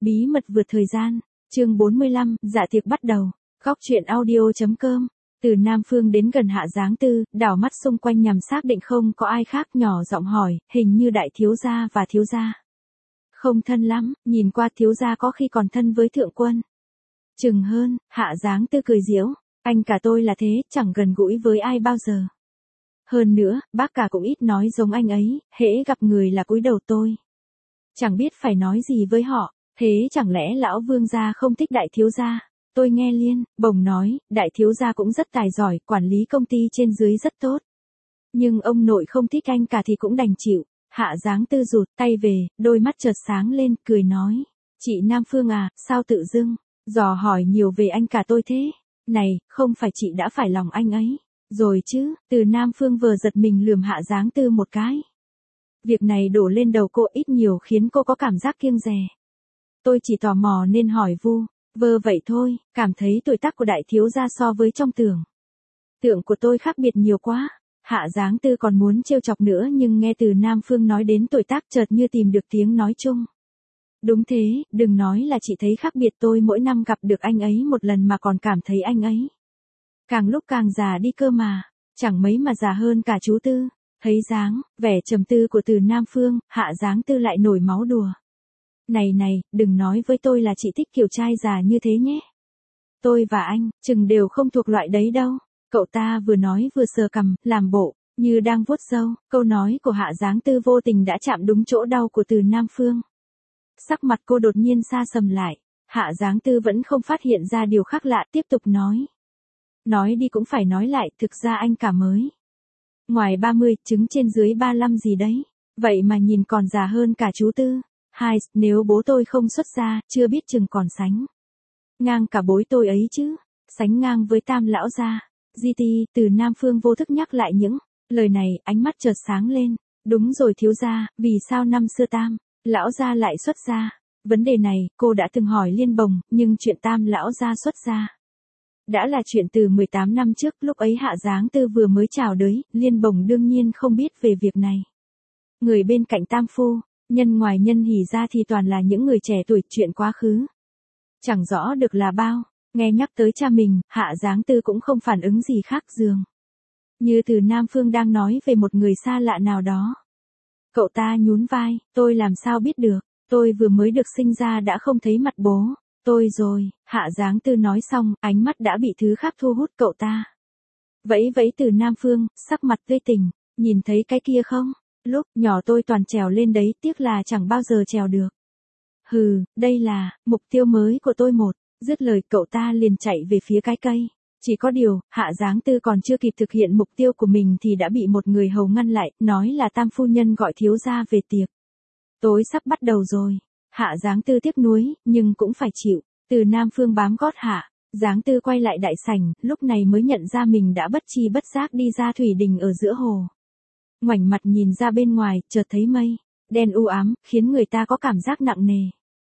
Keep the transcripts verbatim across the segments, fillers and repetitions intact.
Bí mật vượt thời gian, chương bốn mươi lăm, dạ tiệc bắt đầu, góc truyện audio.com. Từ Nam Phương đến gần Hạ Giáng Tư, đảo mắt xung quanh nhằm xác định không có ai khác, nhỏ giọng hỏi, hình như đại thiếu gia và thiếu gia không thân lắm, nhìn qua thiếu gia có khi còn thân với thượng quân. Chừng hơn, Hạ Giáng Tư cười giễu, anh cả tôi là thế, chẳng gần gũi với ai bao giờ. Hơn nữa, bác cả cũng ít nói giống anh ấy, hễ gặp người là cúi đầu tôi. Chẳng biết phải nói gì với họ, thế chẳng lẽ lão vương gia không thích đại thiếu gia? Tôi nghe Liên Bồng nói, đại thiếu gia cũng rất tài giỏi, quản lý công ty trên dưới rất tốt. Nhưng ông nội không thích anh cả thì cũng đành chịu. Hạ Giáng Tư rụt tay về, đôi mắt chợt sáng lên, cười nói, chị Nam Phương à, sao tự dưng dò hỏi nhiều về anh cả tôi thế? Này, không phải chị đã phải lòng anh ấy rồi chứ? Từ Nam Phương vờ giật mình lườm Hạ Giáng Tư một cái. Việc này đổ lên đầu cô ít nhiều khiến cô có cảm giác kiêng dè. Tôi chỉ tò mò nên hỏi vu vơ vậy thôi, cảm thấy tuổi tác của đại thiếu gia so với trong tưởng tượng của tôi khác biệt nhiều quá. Hạ Giáng Tư còn muốn trêu chọc nữa nhưng nghe từ Nam Phương nói đến tuổi tác chợt như tìm được tiếng nói chung. Đúng thế, đừng nói là chị thấy khác biệt, tôi mỗi năm gặp được anh ấy một lần mà còn cảm thấy anh ấy càng lúc càng già đi cơ mà, chẳng mấy mà già hơn cả chú Tư. Thấy dáng vẻ trầm tư của từ Nam Phương, Hạ Giáng Tư lại nổi máu đùa. Này này, đừng nói với tôi là chị thích kiểu trai già như thế nhé. Tôi và anh, chừng đều không thuộc loại đấy đâu. Cậu ta vừa nói vừa sờ cằm, làm bộ như đang vuốt râu. Câu nói của Hạ Giáng Tư vô tình đã chạm đúng chỗ đau của từ Nam Phương. Sắc mặt cô đột nhiên sa sầm lại. Hạ Giáng Tư vẫn không phát hiện ra điều khác lạ, tiếp tục nói. Nói đi cũng phải nói lại, thực ra anh cả mới ngoài ba mươi, trứng trên dưới ba mươi lăm gì đấy. Vậy mà nhìn còn già hơn cả chú Tư. Hai, nếu bố tôi không xuất gia, chưa biết chừng còn sánh ngang cả bối tôi ấy chứ. Sánh ngang với Tam lão gia. giê tê, từ Nam Phương vô thức nhắc lại những lời này, ánh mắt chợt sáng lên. Đúng rồi thiếu gia, vì sao năm xưa Tam lão gia lại xuất gia? Vấn đề này, cô đã từng hỏi Liên Bồng, nhưng chuyện Tam lão gia xuất gia đã là chuyện từ mười tám năm trước, lúc ấy Hạ Giáng Tư vừa mới chào đời, Liên Bồng đương nhiên không biết về việc này. Người bên cạnh Tam phu nhân ngoài nhân hỉ ra thì toàn là những người trẻ tuổi, chuyện quá khứ chẳng rõ được là bao. Nghe nhắc tới cha mình, Hạ Giáng Tư cũng không phản ứng gì khác, dường như từ Nam Phương đang nói về một người xa lạ nào đó. Cậu ta nhún vai, tôi làm sao biết được, tôi vừa mới được sinh ra đã không thấy mặt bố tôi rồi. Hạ Giáng Tư nói xong, ánh mắt đã bị thứ khác thu hút. Cậu ta vẫy vẫy từ Nam Phương, sắc mặt tươi tỉnh, nhìn thấy cái kia không? Lúc nhỏ tôi toàn trèo lên đấy, tiếc là chẳng bao giờ trèo được. Hừ, đây là mục tiêu mới của tôi một. Dứt lời cậu ta liền chạy về phía cái cây. Chỉ có điều, Hạ Giáng Tư còn chưa kịp thực hiện mục tiêu của mình thì đã bị một người hầu ngăn lại, nói là Tam phu nhân gọi thiếu gia về tiệc tối sắp bắt đầu rồi. Hạ Giáng Tư tiếc nuối, nhưng cũng phải chịu. Từ Nam Phương bám gót Hạ Giáng Tư quay lại đại sảnh, lúc này mới nhận ra mình đã bất chi bất giác đi ra thủy đình ở giữa hồ. Ngoảnh mặt nhìn ra bên ngoài, chợt thấy mây đen u ám, khiến người ta có cảm giác nặng nề.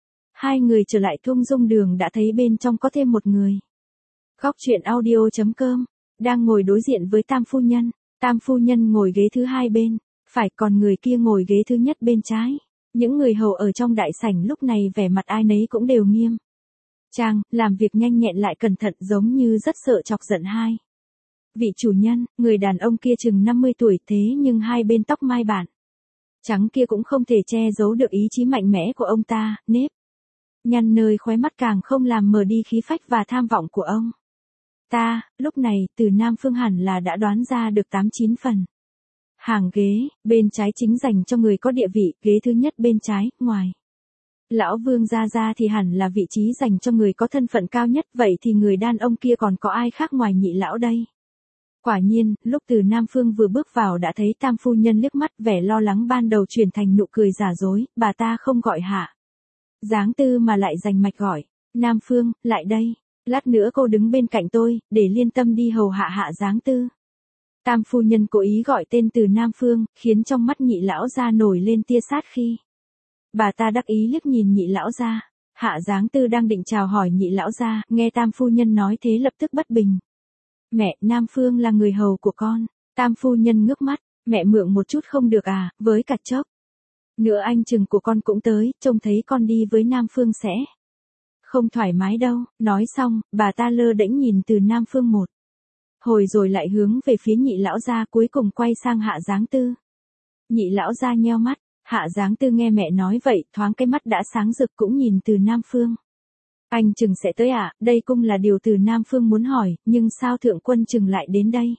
Hai người trở lại thung dung đường đã thấy bên trong có thêm một người. Góc truyện audio.com, đang ngồi đối diện với Tam phu nhân. Tam phu nhân ngồi ghế thứ hai bên phải, còn người kia ngồi ghế thứ nhất bên trái. Những người hầu ở trong đại sảnh lúc này vẻ mặt ai nấy cũng đều nghiêm trang, làm việc nhanh nhẹn lại cẩn thận, giống như rất sợ chọc giận hai vị chủ nhân. Người đàn ông kia chừng năm mươi tuổi, thế nhưng hai bên tóc mai bản trắng kia cũng không thể che giấu được ý chí mạnh mẽ của ông ta, nếp nhăn nơi khóe mắt càng không làm mờ đi khí phách và tham vọng của ông ta. Lúc này, từ Nam Phương hẳn là đã đoán ra được tám chín phần. Hàng ghế bên trái chính dành cho người có địa vị, ghế thứ nhất bên trái, ngoài lão Vương gia gia thì hẳn là vị trí dành cho người có thân phận cao nhất, vậy thì người đàn ông kia còn có ai khác ngoài nhị lão đây? Quả nhiên, lúc từ Nam Phương vừa bước vào đã thấy Tam phu nhân liếc mắt, vẻ lo lắng ban đầu chuyển thành nụ cười giả dối. Bà ta không gọi Hạ Giáng Tư mà lại dành mạch gọi, Nam Phương, lại đây, lát nữa cô đứng bên cạnh tôi, để Liên tâm đi hầu hạ Hạ Giáng Tư. Tam phu nhân cố ý gọi tên từ Nam Phương, khiến trong mắt nhị lão gia nổi lên tia sát khi bà ta đắc ý liếc nhìn nhị lão gia. Hạ Giáng Tư đang định chào hỏi nhị lão gia, nghe Tam phu nhân nói thế lập tức bất bình. Mẹ, Nam Phương là người hầu của con. Tam phu nhân ngước mắt, mẹ mượn một chút không được à, với cả chốc Nữa anh chừng của con cũng tới, trông thấy con đi với Nam Phương sẽ không thoải mái đâu. Nói xong, bà ta lơ đễnh nhìn từ Nam Phương một hồi rồi lại hướng về phía Nhị lão gia, cuối cùng quay sang Hạ Giáng Tư. Nhị lão gia nheo mắt, Hạ Giáng Tư nghe mẹ nói vậy, thoáng cái mắt đã sáng rực cũng nhìn từ Nam Phương. Anh chừng sẽ tới à? Đây cũng là điều từ Nam Phương muốn hỏi, nhưng sao thượng quân chừng lại đến đây?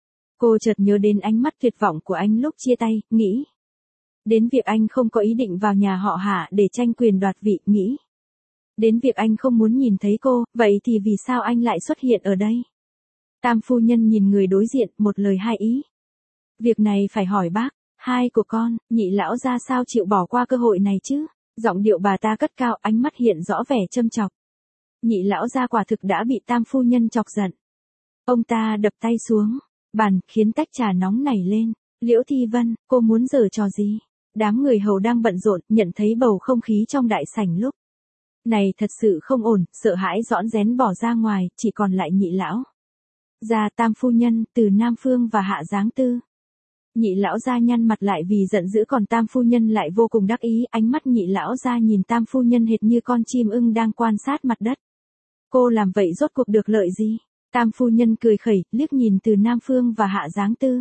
Cô chợt nhớ đến ánh mắt tuyệt vọng của anh lúc chia tay, nghĩ đến việc anh không có ý định vào nhà họ Hạ để tranh quyền đoạt vị, nghĩ đến việc anh không muốn nhìn thấy cô, vậy thì vì sao anh lại xuất hiện ở đây? Tam phu nhân nhìn người đối diện, một lời hai ý. Việc này phải hỏi bác, hai của con. Nhị lão gia sao chịu bỏ qua cơ hội này chứ? Giọng điệu bà ta cất cao, ánh mắt hiện rõ vẻ châm chọc. Nhị lão gia quả thực đã bị tam phu nhân chọc giận. Ông ta đập tay xuống bàn, khiến tách trà nóng nảy lên. Liễu Thi Vân, cô muốn giở trò gì? Đám người hầu đang bận rộn, nhận thấy bầu không khí trong đại sảnh lúc này thật sự không ổn, sợ hãi rõn rén bỏ ra ngoài, chỉ còn lại nhị lão gia, tam phu nhân, từ Nam Phương và Hạ Giáng Tư. Nhị lão gia nhăn mặt lại vì giận dữ, còn tam phu nhân lại vô cùng đắc ý, ánh mắt nhị lão gia nhìn tam phu nhân hệt như con chim ưng đang quan sát mặt đất. Cô làm vậy rốt cuộc được lợi gì? Tam phu nhân cười khẩy, liếc nhìn từ Nam Phương và Hạ Giáng Tư.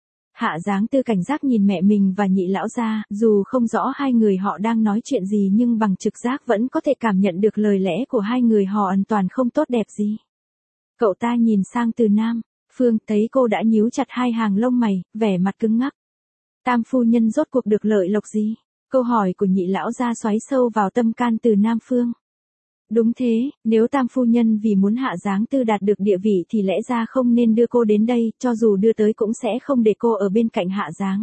Hạ Giáng Tư cảnh giác nhìn mẹ mình và nhị lão gia, dù không rõ hai người họ đang nói chuyện gì nhưng bằng trực giác vẫn có thể cảm nhận được lời lẽ của hai người họ hoàn toàn không tốt đẹp gì. Cậu ta nhìn sang từ Nam Phương, thấy cô đã nhíu chặt hai hàng lông mày, vẻ mặt cứng ngắc. Tam phu nhân rốt cuộc được lợi lộc gì? Câu hỏi của nhị lão gia xoáy sâu vào tâm can từ Nam Phương. Đúng thế, nếu tam phu nhân vì muốn Hạ Giáng Tư đạt được địa vị thì lẽ ra không nên đưa cô đến đây, cho dù đưa tới cũng sẽ không để cô ở bên cạnh Hạ Giáng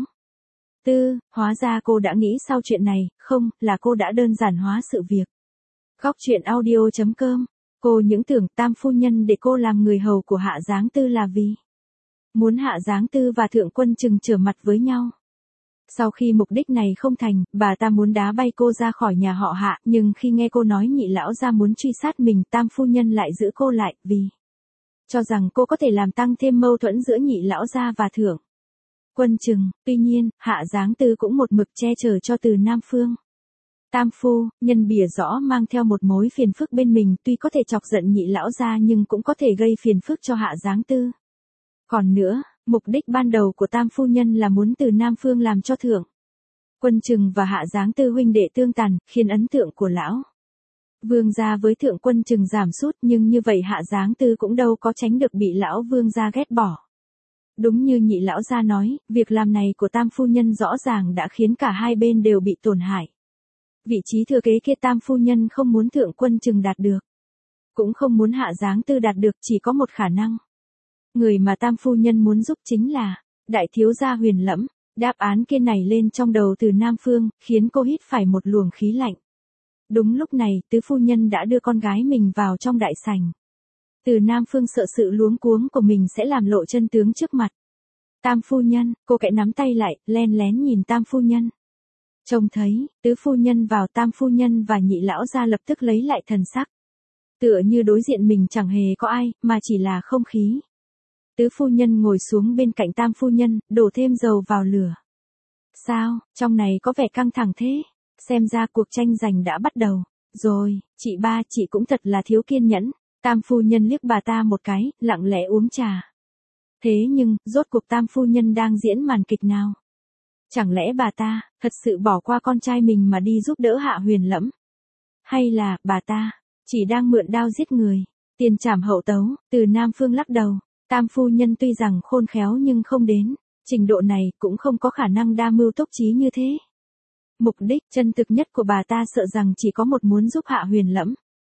Tư. Hóa ra cô đã nghĩ sau chuyện này, không, là cô đã đơn giản hóa sự việc. Góc truyện audio chấm com. Cô những tưởng tam phu nhân để cô làm người hầu của Hạ Giáng Tư là vì muốn Hạ Giáng Tư và thượng quân chừng trở mặt với nhau. Sau khi mục đích này không thành, bà ta muốn đá bay cô ra khỏi nhà họ Hạ, nhưng khi nghe cô nói nhị lão gia muốn truy sát mình, tam phu nhân lại giữ cô lại, vì cho rằng cô có thể làm tăng thêm mâu thuẫn giữa nhị lão gia và thượng quân chừng. Tuy nhiên, Hạ Giáng Tư cũng một mực che chở cho từ Nam Phương. Tam phu nhân bỉa rõ mang theo một mối phiền phức bên mình, tuy có thể chọc giận nhị lão gia nhưng cũng có thể gây phiền phức cho Hạ Giáng Tư. Còn nữa, mục đích ban đầu của tam phu nhân là muốn từ Nam Phương làm cho thượng quân chừng và Hạ Giáng Tư huynh đệ tương tàn, khiến ấn tượng của lão vương gia với thượng quân chừng giảm sút, nhưng như vậy Hạ Giáng Tư cũng đâu có tránh được bị lão vương gia ghét bỏ. Đúng như nhị lão gia nói, việc làm này của tam phu nhân rõ ràng đã khiến cả hai bên đều bị tổn hại. Vị trí thừa kế kia tam phu nhân không muốn thượng quân chừng đạt được, cũng không muốn Hạ Giáng Tư đạt được, chỉ có một khả năng. Người mà tam phu nhân muốn giúp chính là đại thiếu gia Huyền Lẫm. Đáp án kia nảy lên trong đầu từ Nam Phương, khiến cô hít phải một luồng khí lạnh. Đúng lúc này, tứ phu nhân đã đưa con gái mình vào trong đại sảnh. Từ Nam Phương sợ sự luống cuống của mình sẽ làm lộ chân tướng trước mặt tam phu nhân, cô kẽ nắm tay lại, len lén nhìn tam phu nhân. Trông thấy, tứ phu nhân vào, tam phu nhân và nhị lão gia lập tức lấy lại thần sắc. Tựa như đối diện mình chẳng hề có ai, mà chỉ là không khí. Tứ phu nhân ngồi xuống bên cạnh tam phu nhân, đổ thêm dầu vào lửa. Sao, trong này có vẻ căng thẳng thế? Xem ra cuộc tranh giành đã bắt đầu. Rồi, chị ba, chị cũng thật là thiếu kiên nhẫn. Tam phu nhân liếc bà ta một cái, lặng lẽ uống trà. Thế nhưng, rốt cuộc tam phu nhân đang diễn màn kịch nào? Chẳng lẽ bà ta, thật sự bỏ qua con trai mình mà đi giúp đỡ Hạ Huyền Lẫm? Hay là, bà ta, chỉ đang mượn đao giết người, tiền trảm hậu tấu? Từ Nam Phương lắc đầu. Tam phu nhân tuy rằng khôn khéo nhưng không đến trình độ này, cũng không có khả năng đa mưu túc trí như thế. Mục đích chân thực nhất của bà ta sợ rằng chỉ có một, muốn giúp Hạ Huyền Lẫm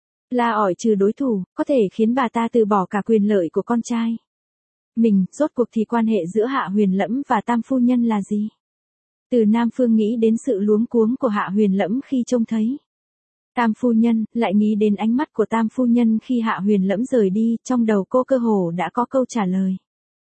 là ỏi trừ đối thủ, có thể khiến bà ta từ bỏ cả quyền lợi của con trai mình. Rốt cuộc thì quan hệ giữa Hạ Huyền Lẫm và tam phu nhân là gì? Từ Nam Phương nghĩ đến sự luống cuống của Hạ Huyền Lẫm khi trông thấy tam phu nhân, lại nghĩ đến ánh mắt của tam phu nhân khi Hạ Huyền Lẫm rời đi, trong đầu cô cơ hồ đã có câu trả lời.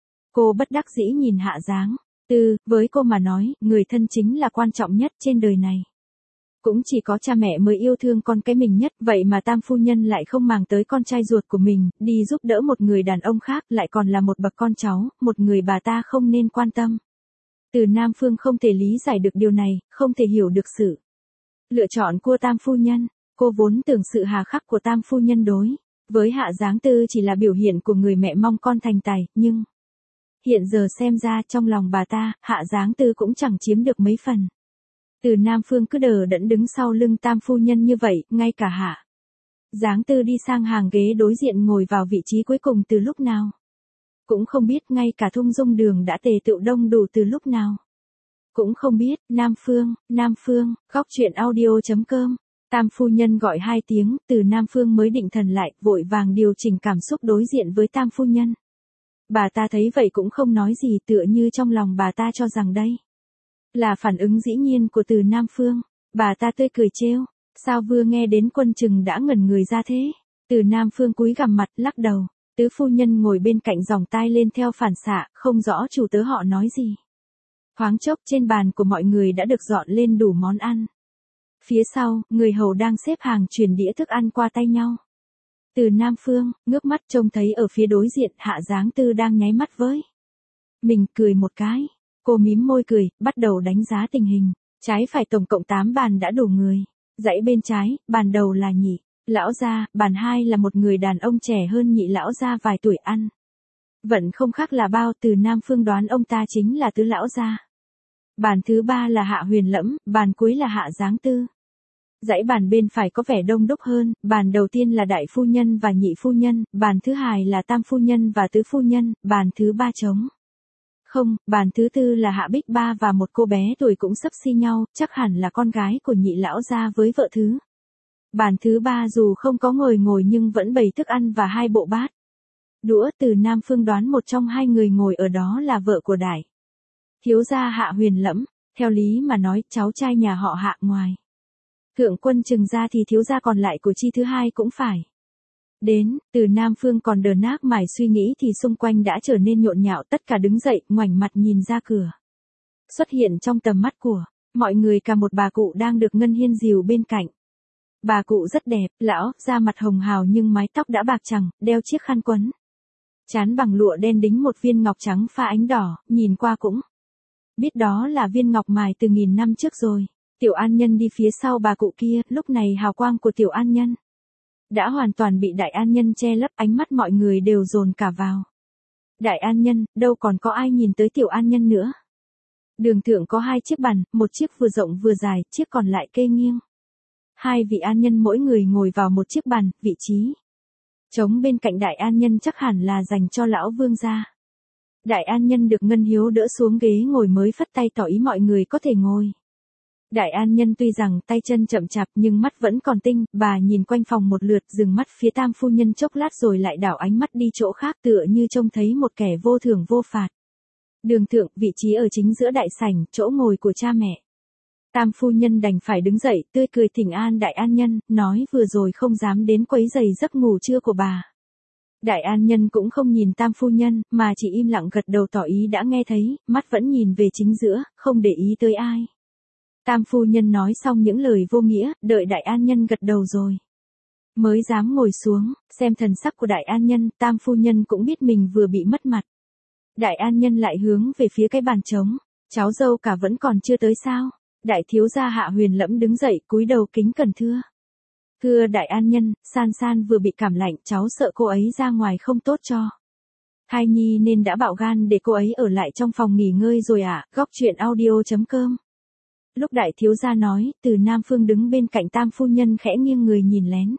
Cô bất đắc dĩ nhìn Hạ Giáng Tư, với cô mà nói, người thân chính là quan trọng nhất trên đời này. Cũng chỉ có cha mẹ mới yêu thương con cái mình nhất, vậy mà tam phu nhân lại không màng tới con trai ruột của mình, đi giúp đỡ một người đàn ông khác, lại còn là một bậc con cháu, một người bà ta không nên quan tâm. Từ Nam Phương không thể lý giải được điều này, không thể hiểu được sự lựa chọn của Tam phu nhân. Cô vốn tưởng sự hà khắc của Tam phu nhân đối với Hạ Giáng Tư chỉ là biểu hiện của người mẹ mong con thành tài, nhưng hiện giờ xem ra trong lòng bà ta, Hạ Giáng Tư cũng chẳng chiếm được mấy phần. Từ Nam Phương cứ đờ đẫn đứng sau lưng Tam phu nhân như vậy, ngay cả Hạ Giáng Tư đi sang hàng ghế đối diện ngồi vào vị trí cuối cùng từ lúc nào. Cũng không biết, ngay cả Thung Dung Đường đã tề tựu đông đủ từ lúc nào. Cũng không biết. Nam Phương, Nam Phương, góc truyện audio chấm com. Tam phu nhân gọi hai tiếng, Từ Nam Phương mới định thần lại, vội vàng điều chỉnh cảm xúc đối diện với Tam phu nhân. Bà ta thấy vậy cũng không nói gì, tựa như trong lòng bà ta cho rằng đây là phản ứng dĩ nhiên của Từ Nam Phương. Bà ta tươi cười trêu, sao vừa nghe đến Quân Trừng đã ngẩn người ra thế? Từ Nam Phương cúi gằm mặt, lắc đầu. Tứ phu nhân ngồi bên cạnh giòng tai lên theo phản xạ, không rõ chủ tớ họ nói gì. Thoáng chốc trên bàn của mọi người đã được dọn lên đủ món ăn. Phía sau, người hầu đang xếp hàng chuyển đĩa thức ăn qua tay nhau. Từ Nam Phương, ngước mắt trông thấy ở phía đối diện Hạ Giáng Tư đang nháy mắt với mình, cười một cái. Cô mím môi cười, bắt đầu đánh giá tình hình. Trái phải tổng cộng tám bàn đã đủ người. Dãy bên trái, bàn đầu là Nhị lão gia, bàn hai là một người đàn ông trẻ hơn Nhị lão gia vài tuổi, ăn vẫn không khác là bao. Từ Nam Phương đoán ông ta chính là Tứ lão gia. Bàn thứ ba là Hạ Huyền Lẫm, bàn cuối là Hạ Giáng Tư. Dãy bàn bên phải có vẻ đông đúc hơn, bàn đầu tiên là Đại phu nhân và Nhị phu nhân, bàn thứ hai là Tam phu nhân và Tứ phu nhân, bàn thứ ba trống không, bàn thứ tư là Hạ Bích Ba và một cô bé tuổi cũng xấp xi nhau, chắc hẳn là con gái của Nhị lão gia với vợ thứ. Bàn thứ ba dù không có ngồi ngồi nhưng vẫn bày thức ăn và hai bộ bát đũa. Từ Nam Phương đoán một trong hai người ngồi ở đó là vợ của Đại thiếu gia Hạ Huyền Lẫm. Theo lý mà nói, cháu trai nhà họ Hạ ngoài Thượng Quân Trừng ra thì thiếu gia còn lại của chi thứ hai cũng phải đến. Từ Nam Phương còn đờ nác mải suy nghĩ thì xung quanh đã trở nên nhộn nhạo, tất cả đứng dậy, ngoảnh mặt nhìn ra cửa. Xuất hiện trong tầm mắt của mọi người cả một bà cụ đang được Ngân Hiên dìu bên cạnh. Bà cụ rất đẹp, lão, da mặt hồng hào nhưng mái tóc đã bạc trắng, đeo chiếc khăn quấn trán bằng lụa đen đính một viên ngọc trắng pha ánh đỏ, nhìn qua cũng biết đó là viên ngọc mài từ nghìn năm trước rồi. Tiểu An Nhân đi phía sau bà cụ kia, lúc này hào quang của Tiểu An Nhân đã hoàn toàn bị Đại An Nhân che lấp, ánh mắt mọi người đều dồn cả vào Đại An Nhân, đâu còn có ai nhìn tới Tiểu An Nhân nữa. Đường thượng có hai chiếc bàn, một chiếc vừa rộng vừa dài, chiếc còn lại kê nghiêng. Hai vị an nhân mỗi người ngồi vào một chiếc bàn, vị trí trống bên cạnh Đại An Nhân chắc hẳn là dành cho lão vương gia. Đại An Nhân được Ngân Hiếu đỡ xuống ghế ngồi mới phất tay tỏ ý mọi người có thể ngồi. Đại An Nhân tuy rằng tay chân chậm chạp nhưng mắt vẫn còn tinh, bà nhìn quanh phòng một lượt, dừng mắt phía Tam phu nhân chốc lát rồi lại đảo ánh mắt đi chỗ khác, tựa như trông thấy một kẻ vô thưởng vô phạt. Đường thượng, vị trí ở chính giữa đại sảnh, chỗ ngồi của cha mẹ. Tam phu nhân đành phải đứng dậy, tươi cười thỉnh an Đại An Nhân, nói vừa rồi không dám đến quấy rầy giấc ngủ trưa của bà. Đại An Nhân cũng không nhìn Tam phu nhân, mà chỉ im lặng gật đầu tỏ ý đã nghe thấy, mắt vẫn nhìn về chính giữa, không để ý tới ai. Tam phu nhân nói xong những lời vô nghĩa, đợi Đại An Nhân gật đầu rồi mới dám ngồi xuống. Xem thần sắc của Đại An Nhân, Tam phu nhân cũng biết mình vừa bị mất mặt. Đại An Nhân lại hướng về phía cái bàn trống. Cháu dâu cả vẫn còn chưa tới sao? Đại thiếu gia Hạ Huyền Lẫm đứng dậy, cúi đầu kính cẩn thưa. Thưa Đại An Nhân, San San vừa bị cảm lạnh, cháu sợ cô ấy ra ngoài không tốt cho thai nhi nên đã bạo gan để cô ấy ở lại trong phòng nghỉ ngơi rồi ạ. À? Góc truyện audio chấm com. Lúc đại thiếu gia nói, Từ Nam Phương đứng bên cạnh Tam phu nhân khẽ nghiêng người nhìn lén.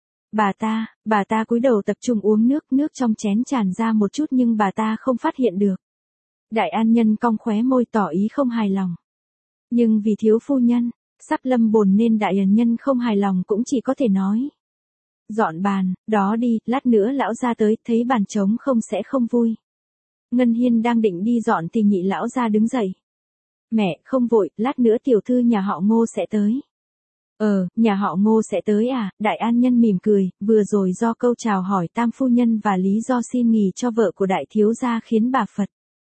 Bà ta, bà ta cúi đầu tập trung uống nước, nước trong chén tràn ra một chút nhưng bà ta không phát hiện được. Đại An Nhân cong khóe môi tỏ ý không hài lòng. Nhưng vì thiếu phu nhân sắp lâm bồn nên Đại An Nhân không hài lòng cũng chỉ có thể nói. Dọn bàn, đó đi, lát nữa lão gia tới, thấy bàn trống không sẽ không vui. Ngân Hiên đang định đi dọn thì Nhị lão gia đứng dậy. Mẹ, không vội, lát nữa tiểu thư nhà họ Ngô sẽ tới. Ờ, nhà họ Ngô sẽ tới à? Đại An Nhân mỉm cười, vừa rồi do câu chào hỏi Tam phu nhân và lý do xin nghỉ cho vợ của đại thiếu gia khiến bà phật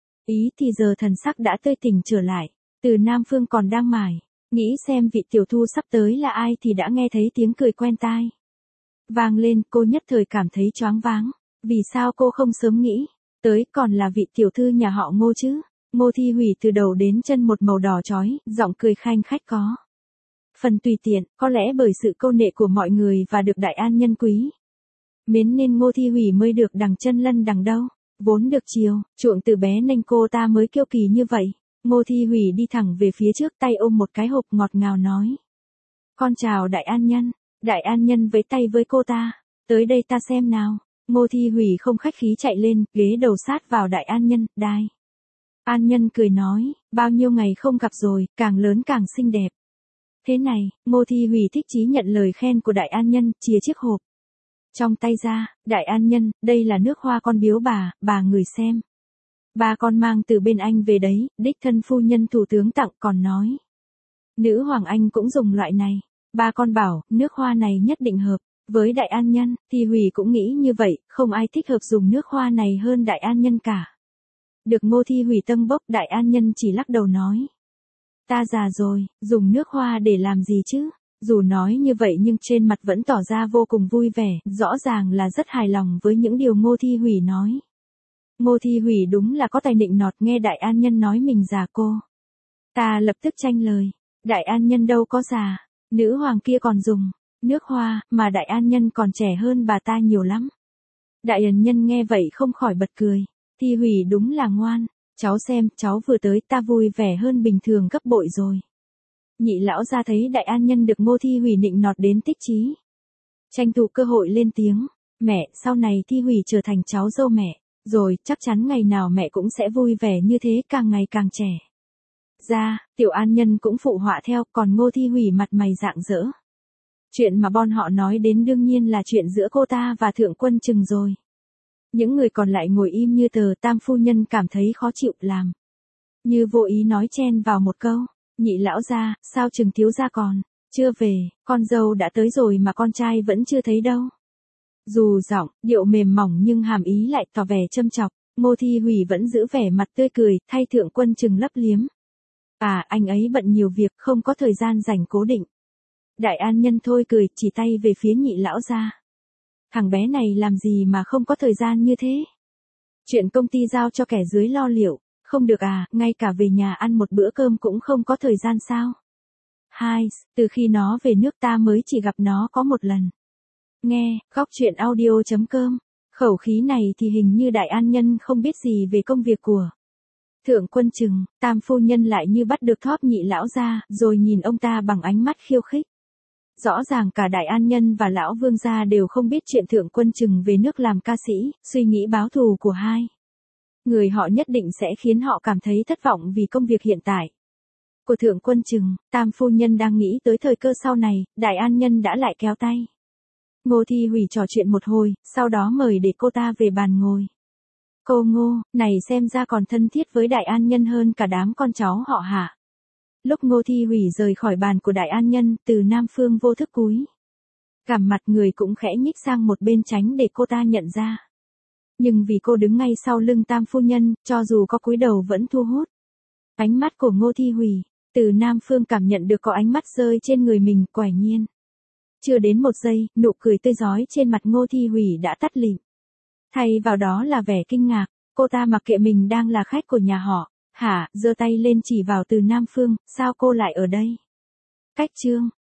ý thì giờ thần sắc đã tươi tỉnh trở lại. Từ Nam Phương còn đang mải nghĩ xem vị tiểu thư sắp tới là ai thì đã nghe thấy tiếng cười quen tai vang lên, cô nhất thời cảm thấy choáng váng. Vì sao cô không sớm nghĩ tới còn là vị tiểu thư nhà họ Ngô chứ? Ngô Thi Hủy từ đầu đến chân một màu đỏ chói, giọng cười khanh khách có phần tùy tiện, có lẽ bởi sự câu nệ của mọi người và được Đại An Nhân quý mến nên Ngô Thi Hủy mới được đằng chân lân đằng đâu, vốn được chiều chuộng từ bé nên cô ta mới kiêu kỳ như vậy. Ngô Thi Hủy đi thẳng về phía trước, tay ôm một cái hộp ngọt ngào nói. Con chào Đại An Nhân. Đại An Nhân với tay với cô ta. Tới đây ta xem nào. Ngô Thi Hủy không khách khí chạy lên, ghế đầu sát vào Đại An Nhân, đai. An Nhân cười nói, bao nhiêu ngày không gặp rồi, càng lớn càng xinh đẹp. Thế này, Ngô Thi Hủy thích chí nhận lời khen của Đại An Nhân, chia chiếc hộp trong tay ra. Đại An Nhân, đây là nước hoa con biếu bà, bà ngửi xem. Ba con mang từ bên Anh về đấy, đích thân phu nhân thủ tướng tặng, còn nói. Nữ hoàng Anh cũng dùng loại này. Ba con bảo, nước hoa này nhất định hợp với Đại An Nhân. Thi Hủy cũng nghĩ như vậy, không ai thích hợp dùng nước hoa này hơn Đại An Nhân cả. Được Ngô Thi Hủy tâm bốc, Đại An Nhân chỉ lắc đầu nói. Ta già rồi, dùng nước hoa để làm gì chứ? Dù nói như vậy nhưng trên mặt vẫn tỏ ra vô cùng vui vẻ, rõ ràng là rất hài lòng với những điều Ngô Thi Hủy nói. Ngô Thi Hủy đúng là có tài nịnh nọt, nghe Đại An Nhân nói mình già cô. Ta lập tức tranh lời. Đại An Nhân đâu có già. Nữ hoàng kia còn dùng nước hoa, mà Đại An Nhân còn trẻ hơn bà ta nhiều lắm. Đại An Nhân nghe vậy không khỏi bật cười. Thi Hủy đúng là ngoan. Cháu xem, cháu vừa tới ta vui vẻ hơn bình thường gấp bội rồi. Nhị lão ra thấy Đại An Nhân được Ngô Thi Hủy nịnh nọt đến tích chí. Tranh thủ cơ hội lên tiếng. Mẹ, sau này Thi Hủy trở thành cháu dâu mẹ. Rồi, chắc chắn ngày nào mẹ cũng sẽ vui vẻ như thế, càng ngày càng trẻ. Ra, Tiểu An Nhân cũng phụ họa theo, còn Ngô Thi Hủy mặt mày rạng rỡ. Chuyện mà bọn họ nói đến đương nhiên là chuyện giữa cô ta và Thượng Quân Trừng rồi. Những người còn lại ngồi im như tờ. Tam phu nhân cảm thấy khó chịu, làm như vô ý nói chen vào một câu. Nhị lão gia, sao Trừng thiếu gia còn chưa về? Con dâu đã tới rồi mà con trai vẫn chưa thấy đâu. Dù giọng, điệu mềm mỏng nhưng hàm ý lại tỏ vẻ châm chọc. Ngô Thi Hủy vẫn giữ vẻ mặt tươi cười, thay Thượng Quân Trừng lấp liếm. À, anh ấy bận nhiều việc, không có thời gian rảnh cố định. Đại An Nhân thôi cười, chỉ tay về phía nhị lão gia. Thằng bé này làm gì mà không có thời gian như thế? Chuyện công ty giao cho kẻ dưới lo liệu, không được à, ngay cả về nhà ăn một bữa cơm cũng không có thời gian sao? Hai, từ khi nó về nước ta mới chỉ gặp nó có một lần. Nghe, góc chuyện audio chấm com. Khẩu khí này thì hình như Đại An Nhân không biết gì về công việc của Thượng Quân Trừng. Tam phu nhân lại như bắt được thóp nhị lão ra, rồi nhìn ông ta bằng ánh mắt khiêu khích. Rõ ràng cả Đại An Nhân và lão vương gia đều không biết chuyện Thượng Quân Trừng về nước làm ca sĩ, suy nghĩ báo thù của hai người họ nhất định sẽ khiến họ cảm thấy thất vọng vì công việc hiện tại của Thượng Quân Trừng. Tam phu nhân đang nghĩ tới thời cơ sau này, Đại An Nhân đã lại kéo tay Ngô Thi Hủy trò chuyện một hồi, sau đó mời để cô ta về bàn ngồi. Cô Ngô, này xem ra còn thân thiết với Đại An Nhân hơn cả đám con cháu họ Hạ. Lúc Ngô Thi Hủy rời khỏi bàn của Đại An Nhân, Từ Nam Phương vô thức cúi gằm mặt, người cũng khẽ nhích sang một bên tránh để cô ta nhận ra. Nhưng vì cô đứng ngay sau lưng Tam phu nhân, cho dù có cúi đầu vẫn thu hút ánh mắt của Ngô Thi Hủy. Từ Nam Phương cảm nhận được có ánh mắt rơi trên người mình, quả nhiên. Chưa đến một giây, nụ cười tươi rói trên mặt Ngô Thi Hủy đã tắt lịm. Thay vào đó là vẻ kinh ngạc. Cô ta mặc kệ mình đang là khách của nhà họ Hả, giơ tay lên chỉ vào Từ Nam Phương, sao cô lại ở đây? Cách chương.